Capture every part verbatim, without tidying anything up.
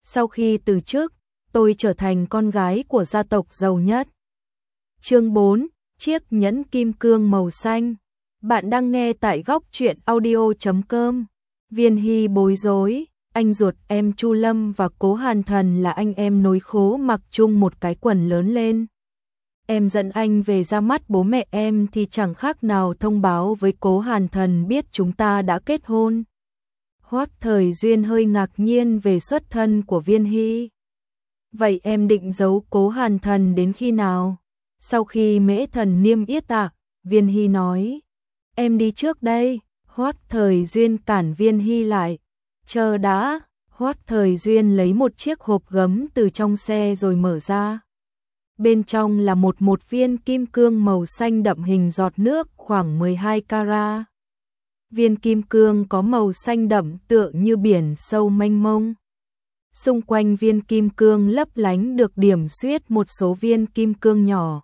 Sau khi từ chức, tôi trở thành con gái của gia tộc giàu nhất. Chương bốn, chiếc nhẫn kim cương màu xanh. Bạn đang nghe tại góc truyện audio chấm com. Viên Hy bối rối, anh ruột em Chu Lâm và Cố Hàn Thần là anh em nối khố mặc chung một cái quần lớn lên. Em dẫn anh về ra mắt bố mẹ em thì chẳng khác nào thông báo với Cố Hàn Thần biết chúng ta đã kết hôn. Hoắc Thời Duyên hơi ngạc nhiên về xuất thân của Viên Hy. Vậy em định giấu Cố Hàn Thần đến khi nào? Sau khi Mễ Thần niêm yết ạ, à, Viên Hy nói. Em đi trước đây. Hoắc Thời Duyên cản Viên Hy lại. Chờ đã. Hoắc Thời Duyên lấy một chiếc hộp gấm từ trong xe rồi mở ra. Bên trong là một một viên kim cương màu xanh đậm hình giọt nước khoảng mười hai carat. Viên kim cương có màu xanh đậm tựa như biển sâu mênh mông. Xung quanh viên kim cương lấp lánh được điểm xuyết một số viên kim cương nhỏ.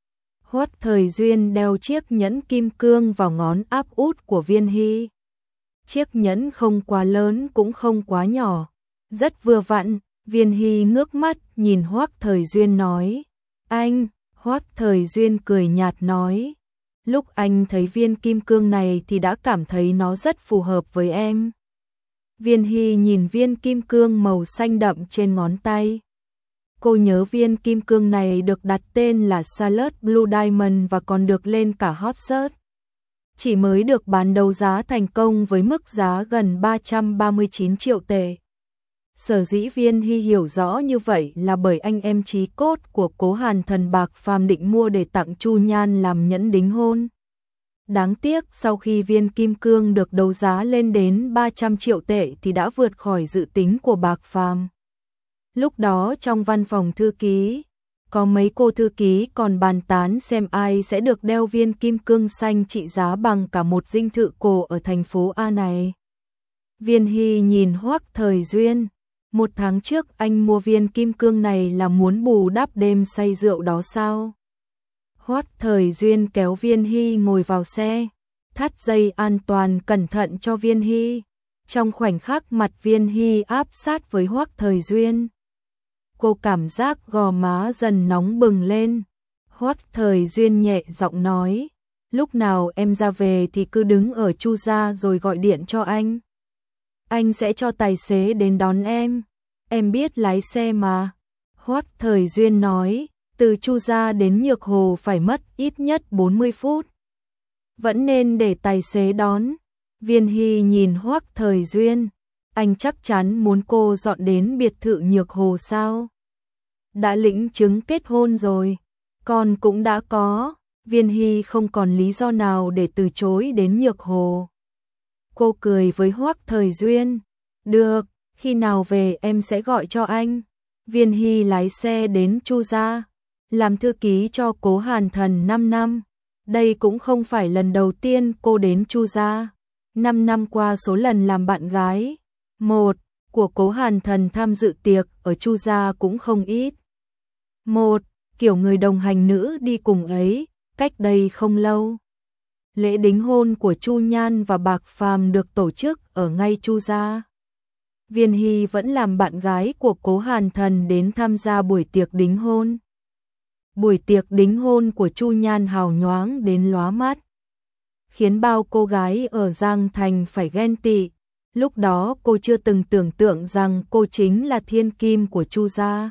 Hoắc Thời Duyên đeo chiếc nhẫn kim cương vào ngón áp út của Viên Hy. Chiếc nhẫn không quá lớn cũng không quá nhỏ, rất vừa vặn. Viên Hy ngước mắt nhìn Hoắc Thời Duyên nói. Anh, Hoắc Thời Duyên cười nhạt nói. Lúc anh thấy viên kim cương này thì đã cảm thấy nó rất phù hợp với em. Viên Hy nhìn viên kim cương màu xanh đậm trên ngón tay. Cô nhớ viên kim cương này được đặt tên là Charlotte Blue Diamond và còn được lên cả hot search. Chỉ mới được bán đấu giá thành công với mức giá gần ba trăm ba mươi chín triệu tệ. Sở dĩ Viên Hy hiểu rõ như vậy là bởi anh em chí cốt của Cố Hàn Thần Bạc Phàm định mua để tặng Chu Nhan làm nhẫn đính hôn. Đáng tiếc sau khi viên kim cương được đấu giá lên đến ba trăm triệu tệ thì đã vượt khỏi dự tính của Bạc Phàm. Lúc đó trong văn phòng thư ký, có mấy cô thư ký còn bàn tán xem ai sẽ được đeo viên kim cương xanh trị giá bằng cả một dinh thự cổ ở thành phố A này. Viên Hy nhìn Hoắc Thời Duyên. Một tháng trước anh mua viên kim cương này là muốn bù đắp đêm say rượu đó sao? Hoắc Thời Duyên kéo Viên Hy ngồi vào xe, thắt dây an toàn cẩn thận cho Viên Hy. Trong khoảnh khắc mặt Viên Hy áp sát với Hoắc Thời Duyên, cô cảm giác gò má dần nóng bừng lên. Hoắc Thời Duyên nhẹ giọng nói, lúc nào em ra về thì cứ đứng ở Chu gia rồi gọi điện cho anh. Anh sẽ cho tài xế đến đón em. Em biết lái xe mà. Hoắc Thời Duyên nói, từ Chu gia đến Nhược Hồ phải mất ít nhất bốn mươi phút. Vẫn nên để tài xế đón. Viên Hy nhìn Hoắc Thời Duyên. Anh chắc chắn muốn cô dọn đến biệt thự Nhược Hồ sao? Đã lĩnh chứng kết hôn rồi. Con cũng đã có. Viên Hy không còn lý do nào để từ chối đến Nhược Hồ. Cô cười với Hoắc Thời Duyên. Được, khi nào về em sẽ gọi cho anh. Viên Hy lái xe đến Chu gia, làm thư ký cho Cố Hàn Thần năm năm. Đây cũng không phải lần đầu tiên cô đến Chu gia. năm năm qua số lần làm bạn gái một của Cố Hàn Thần tham dự tiệc ở Chu gia cũng không ít. Một, kiểu người đồng hành nữ đi cùng ấy, cách đây không lâu. Lễ đính hôn của Chu Nhan và Bạc Phàm được tổ chức ở ngay Chu gia. Viên Hy vẫn làm bạn gái của Cố Hàn Thần đến tham gia buổi tiệc đính hôn. Buổi tiệc đính hôn của Chu Nhan hào nhoáng đến lóa mắt, khiến bao cô gái ở Giang Thành phải ghen tị. Lúc đó cô chưa từng tưởng tượng rằng cô chính là thiên kim của Chu gia.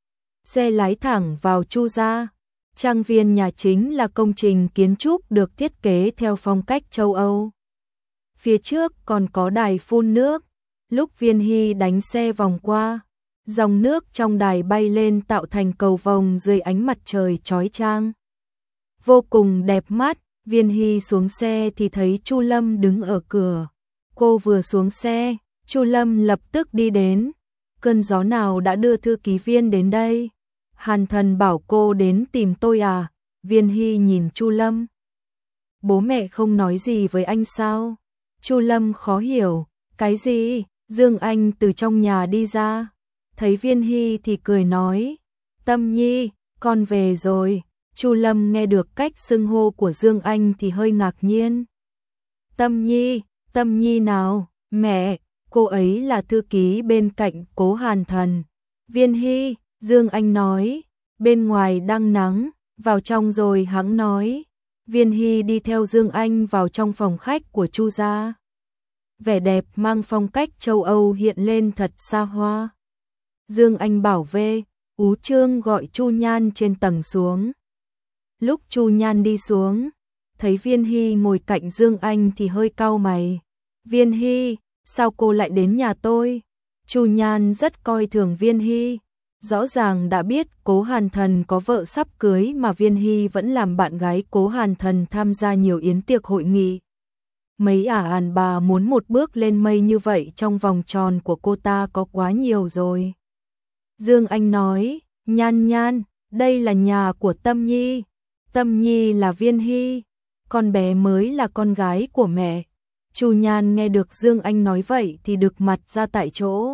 Xe lái thẳng vào Chu gia. Trang viên nhà chính là công trình kiến trúc được thiết kế theo phong cách châu Âu. Phía trước còn có đài phun nước. Lúc Viên Hy đánh xe vòng qua, dòng nước trong đài bay lên tạo thành cầu vồng dưới ánh mặt trời chói chang. Vô cùng đẹp mắt. Viên Hy xuống xe thì thấy Chu Lâm đứng ở cửa. Cô vừa xuống xe, Chu Lâm lập tức đi đến. Cơn gió nào đã đưa thư ký Viên đến đây? Hàn Thần bảo cô đến tìm tôi à? Viên Hy nhìn Chu Lâm. Bố mẹ không nói gì với anh sao? Chu Lâm khó hiểu. Cái gì? Dương Anh từ trong nhà đi ra. Thấy Viên Hy thì cười nói. Tâm Nhi, con về rồi. Chu Lâm nghe được cách xưng hô của Dương Anh thì hơi ngạc nhiên. Tâm Nhi, Tâm Nhi nào? Mẹ, cô ấy là thư ký bên cạnh Cố Hàn Thần. Viên Hy, Dương Anh nói, bên ngoài đang nắng, vào trong rồi hắn nói. Viên Hy đi theo Dương Anh vào trong phòng khách của Chu gia. Vẻ đẹp mang phong cách châu Âu hiện lên thật xa hoa. Dương Anh bảo vệ, Ú Trương gọi Chu Nhan trên tầng xuống. Lúc Chu Nhan đi xuống, thấy Viên Hy ngồi cạnh Dương Anh thì hơi cau mày. Viên Hy, sao cô lại đến nhà tôi? Chu Nhan rất coi thường Viên Hy. Rõ ràng đã biết Cố Hàn Thần có vợ sắp cưới mà Viên Hy vẫn làm bạn gái Cố Hàn Thần tham gia nhiều yến tiệc hội nghị. Mấy ả đàn bà muốn một bước lên mây như vậy trong vòng tròn của cô ta có quá nhiều rồi. Dương Anh nói, Nhan Nhan, đây là nhà của Tâm Nhi. Tâm Nhi là Viên Hy, con bé mới là con gái của mẹ. Chu Nhan nghe được Dương Anh nói vậy thì đực mặt ra tại chỗ.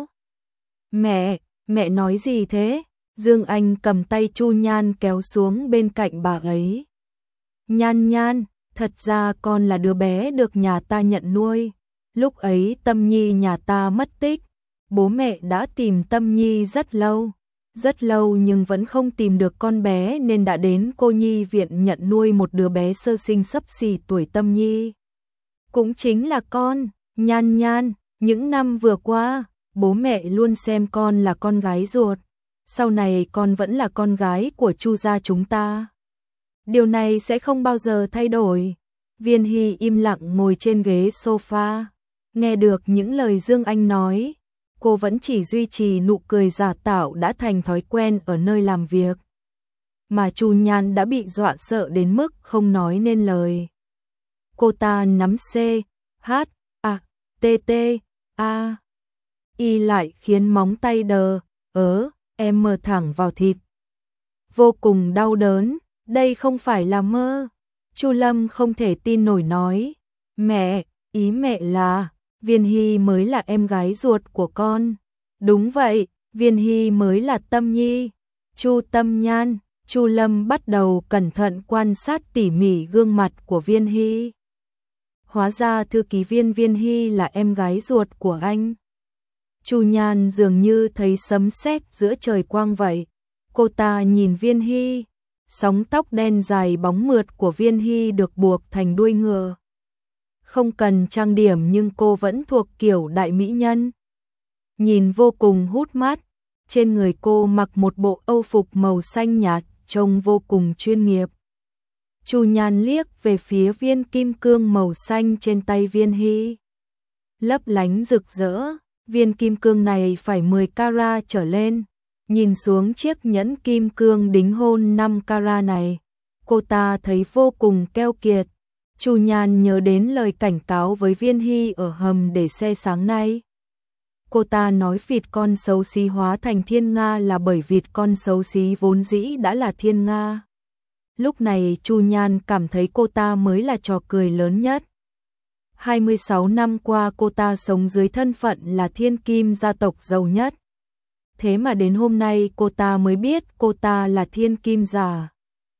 Mẹ, mẹ nói gì thế? Dương Anh cầm tay Chu Nhan kéo xuống bên cạnh bà ấy. Nhan Nhan, thật ra con là đứa bé được nhà ta nhận nuôi. Lúc ấy Tâm Nhi nhà ta mất tích, bố mẹ đã tìm Tâm Nhi rất lâu. Rất lâu nhưng vẫn không tìm được con bé nên đã đến cô nhi viện nhận nuôi một đứa bé sơ sinh xấp xỉ tuổi Tâm Nhi. Cũng chính là con, Nhan Nhan, những năm vừa qua, bố mẹ luôn xem con là con gái ruột. Sau này con vẫn là con gái của Chu gia chúng ta. Điều này sẽ không bao giờ thay đổi. Viên Hy im lặng ngồi trên ghế sofa. Nghe được những lời Dương Anh nói, cô vẫn chỉ duy trì nụ cười giả tạo đã thành thói quen ở nơi làm việc. Mà Chu Nhan đã bị dọa sợ đến mức không nói nên lời. Cô ta nắm C, H, A, T, T, A, Y lại khiến móng tay đờ, ớ, em mờ thẳng vào thịt. Vô cùng đau đớn, đây không phải là mơ. Chu Lâm không thể tin nổi nói, mẹ, ý mẹ là Viên Hy mới là em gái ruột của con. Đúng vậy, Viên Hy mới là Tâm Nhi. Chu Tâm Nhan, Chu Lâm bắt đầu cẩn thận quan sát tỉ mỉ gương mặt của Viên Hy. Hóa ra thư ký viên Viên Hy là em gái ruột của anh. Chu Nhan dường như thấy sấm sét giữa trời quang vậy. Cô ta nhìn Viên Hy, sóng tóc đen dài bóng mượt của Viên Hy được buộc thành đuôi ngựa. Không cần trang điểm nhưng cô vẫn thuộc kiểu đại mỹ nhân. Nhìn vô cùng hút mắt, trên người cô mặc một bộ âu phục màu xanh nhạt, trông vô cùng chuyên nghiệp. Chu Nhan liếc về phía viên kim cương màu xanh trên tay Viên Hy. Lấp lánh rực rỡ, viên kim cương này phải mười carat trở lên. Nhìn xuống chiếc nhẫn kim cương đính hôn năm carat này, cô ta thấy vô cùng keo kiệt. Chu Nhan nhớ đến lời cảnh cáo với Viên Hy ở hầm để xe sáng nay. Cô ta nói vịt con xấu xí hóa thành thiên nga là bởi vịt con xấu xí vốn dĩ đã là thiên nga. Lúc này Chu Nhan cảm thấy cô ta mới là trò cười lớn nhất. hai mươi sáu năm qua cô ta sống dưới thân phận là thiên kim gia tộc giàu nhất. Thế mà đến hôm nay cô ta mới biết cô ta là thiên kim giả.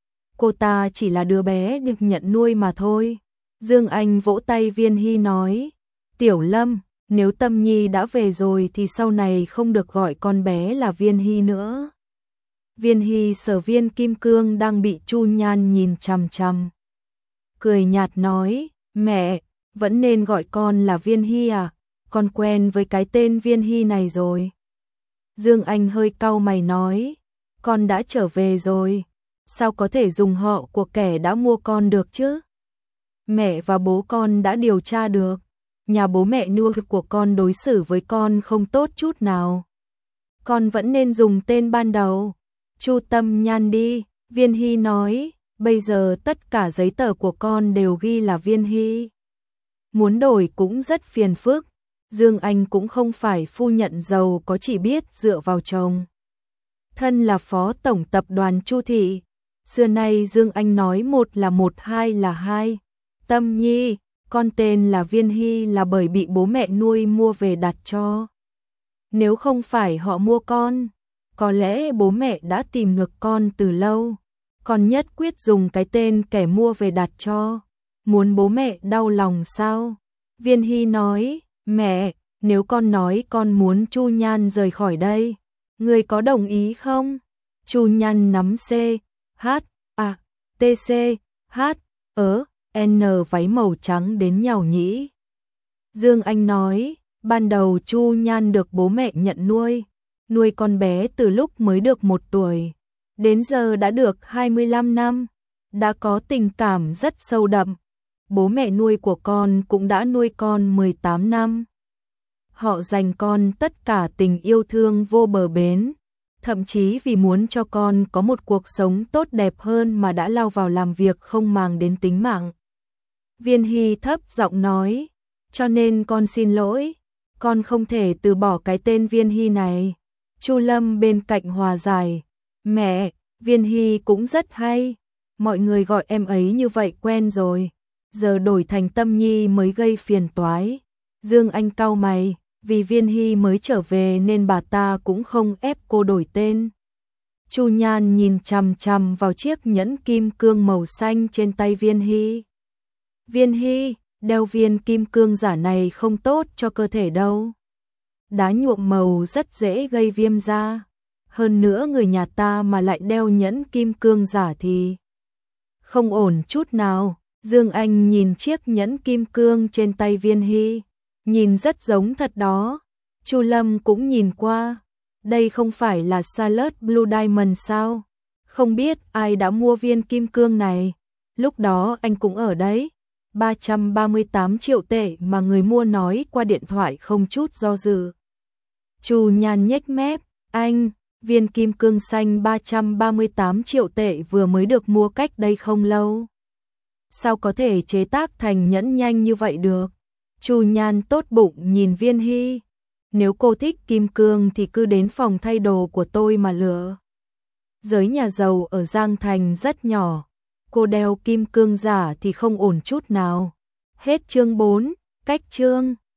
Cô ta chỉ là đứa bé được nhận nuôi mà thôi. Dương Anh vỗ tay Viên Hy nói, Tiểu Lâm, nếu Tâm Nhi đã về rồi thì sau này không được gọi con bé là Viên Hy nữa. Viên Hy sờ viên kim cương đang bị Chu Nhan nhìn chằm chằm. Cười nhạt nói, mẹ, vẫn nên gọi con là Viên Hy à, con quen với cái tên Viên Hy này rồi. Dương Anh hơi cau mày nói, con đã trở về rồi, sao có thể dùng họ của kẻ đã mua con được chứ? Mẹ và bố con đã điều tra được, nhà bố mẹ nuôi của con đối xử với con không tốt chút nào. Con vẫn nên dùng tên ban đầu, Chu Tâm Nhan đi. Viên Hy nói, bây giờ tất cả giấy tờ của con đều ghi là Viên Hy. Muốn đổi cũng rất phiền phức. Dương Anh cũng không phải phu nhận giàu có chỉ biết dựa vào chồng. Thân là phó tổng tập đoàn Chu thị, xưa nay Dương Anh nói một là một, hai là hai. Tâm Nhi, con tên là Viên Hy là bởi bị bố mẹ nuôi mua về đặt cho. Nếu không phải họ mua con, có lẽ bố mẹ đã tìm được con từ lâu. Con nhất quyết dùng cái tên kẻ mua về đặt cho. Muốn bố mẹ đau lòng sao? Viên Hy nói, mẹ, nếu con nói con muốn Chu Nhan rời khỏi đây, người có đồng ý không? Chu Nhan nắm C, H, A, T, C, H, ớ, N váy màu trắng đến nhàu nhĩ. Dương Anh nói, ban đầu Chu Nhan được bố mẹ nhận nuôi, nuôi con bé từ lúc mới được một tuổi, đến giờ đã được hai mươi lăm năm, đã có tình cảm rất sâu đậm. Bố mẹ nuôi của con cũng đã nuôi con mười tám năm. Họ dành con tất cả tình yêu thương vô bờ bến, thậm chí vì muốn cho con có một cuộc sống tốt đẹp hơn mà đã lao vào làm việc không màng đến tính mạng. Viên Hy thấp giọng nói, cho nên con xin lỗi, con không thể từ bỏ cái tên Viên Hy này. Chu Lâm bên cạnh hòa giải, mẹ, Viên Hy cũng rất hay, mọi người gọi em ấy như vậy quen rồi, giờ đổi thành Tâm Nhi mới gây phiền toái. Dương Anh cau mày, vì Viên Hy mới trở về nên bà ta cũng không ép cô đổi tên. Chu Nhan nhìn chằm chằm vào chiếc nhẫn kim cương màu xanh trên tay Viên Hy. Viên Hy, đeo viên kim cương giả này không tốt cho cơ thể đâu. Đá nhuộm màu rất dễ gây viêm da. Hơn nữa người nhà ta mà lại đeo nhẫn kim cương giả thì không ổn chút nào. Dương Anh nhìn chiếc nhẫn kim cương trên tay Viên Hy, nhìn rất giống thật đó. Chu Lâm cũng nhìn qua, đây không phải là Charlotte Blue Diamond sao? Không biết ai đã mua viên kim cương này, lúc đó anh cũng ở đấy. ba trăm ba mươi tám triệu tệ mà người mua nói qua điện thoại không chút do dự. Chu Nhan nhếch mép, anh, viên kim cương xanh ba trăm ba mươi tám triệu tệ vừa mới được mua cách đây không lâu. Sao có thể chế tác thành nhẫn nhanh như vậy được? Chu Nhan tốt bụng nhìn Viên Hy, nếu cô thích kim cương thì cứ đến phòng thay đồ của tôi mà lựa. Giới nhà giàu ở Giang Thành rất nhỏ, cô đeo kim cương giả thì không ổn chút nào. Hết chương bốn, cách chương.